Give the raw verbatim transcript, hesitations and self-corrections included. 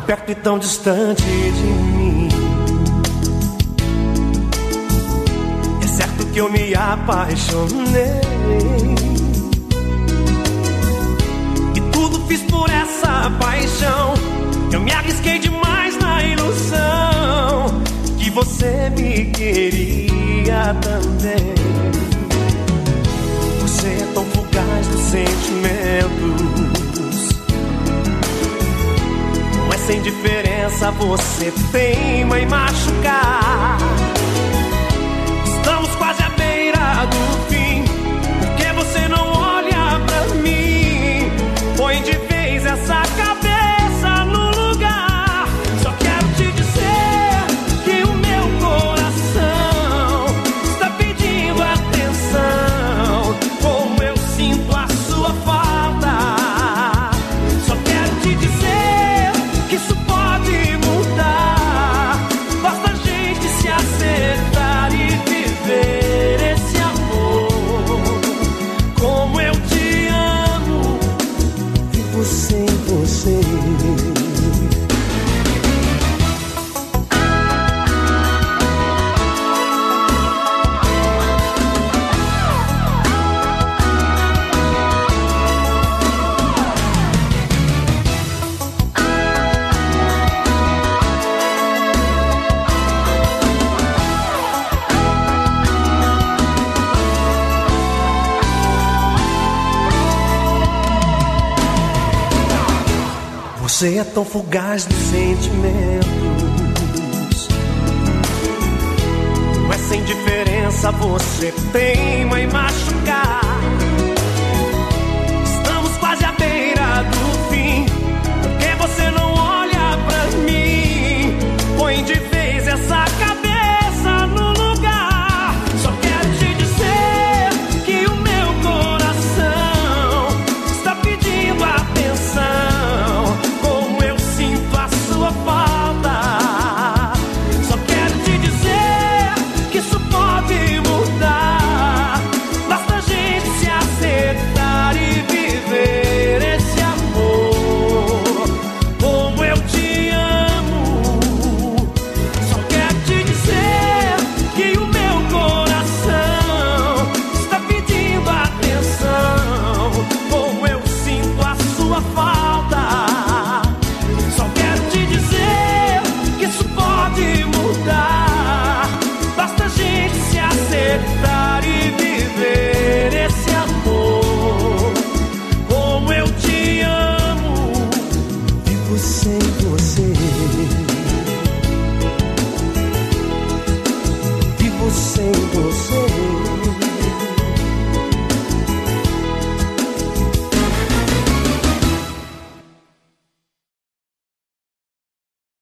perto e tão distante de mim. É certo que eu me apaixonei e tudo fiz por essa paixão. Eu me arrisquei demais na ilusão que você me queria também. Você é tão fugaz dos sentimentos, não é sem diferença, você teima em machucar. Estamos quase à beira do fim, porque você não olha pra mim. Põe de vez essa cabeça no lugar. Só quero te dizer que o meu coração está pedindo atenção, como eu sinto a sua falta. Só quero te dizer que isso pode mudar. Basta a gente se acertar e viver esse amor. Como eu te amo, vivo sem você. Você é tão fugaz dos sentimentos, não é sem diferença, você teima em machucar. Estamos quase à beira do fim, porque você não olha pra mim. Põe de vez essa cabeça no lugar. Só quero te dizer que o meu coração está pedindo atenção, como eu sinto a sua falta. Só quero te dizer que isso pode mudar. Basta a gente se acertar e viver esse amor. Como eu te amo. Só quero te dizer que o meu coração está pedindo atenção, como eu sinto a sua falta. Só quero te dizer que isso pode mudar. Basta a gente se acertar e viver esse amor. Como eu te amo, vivo sem você. Vivo sem você.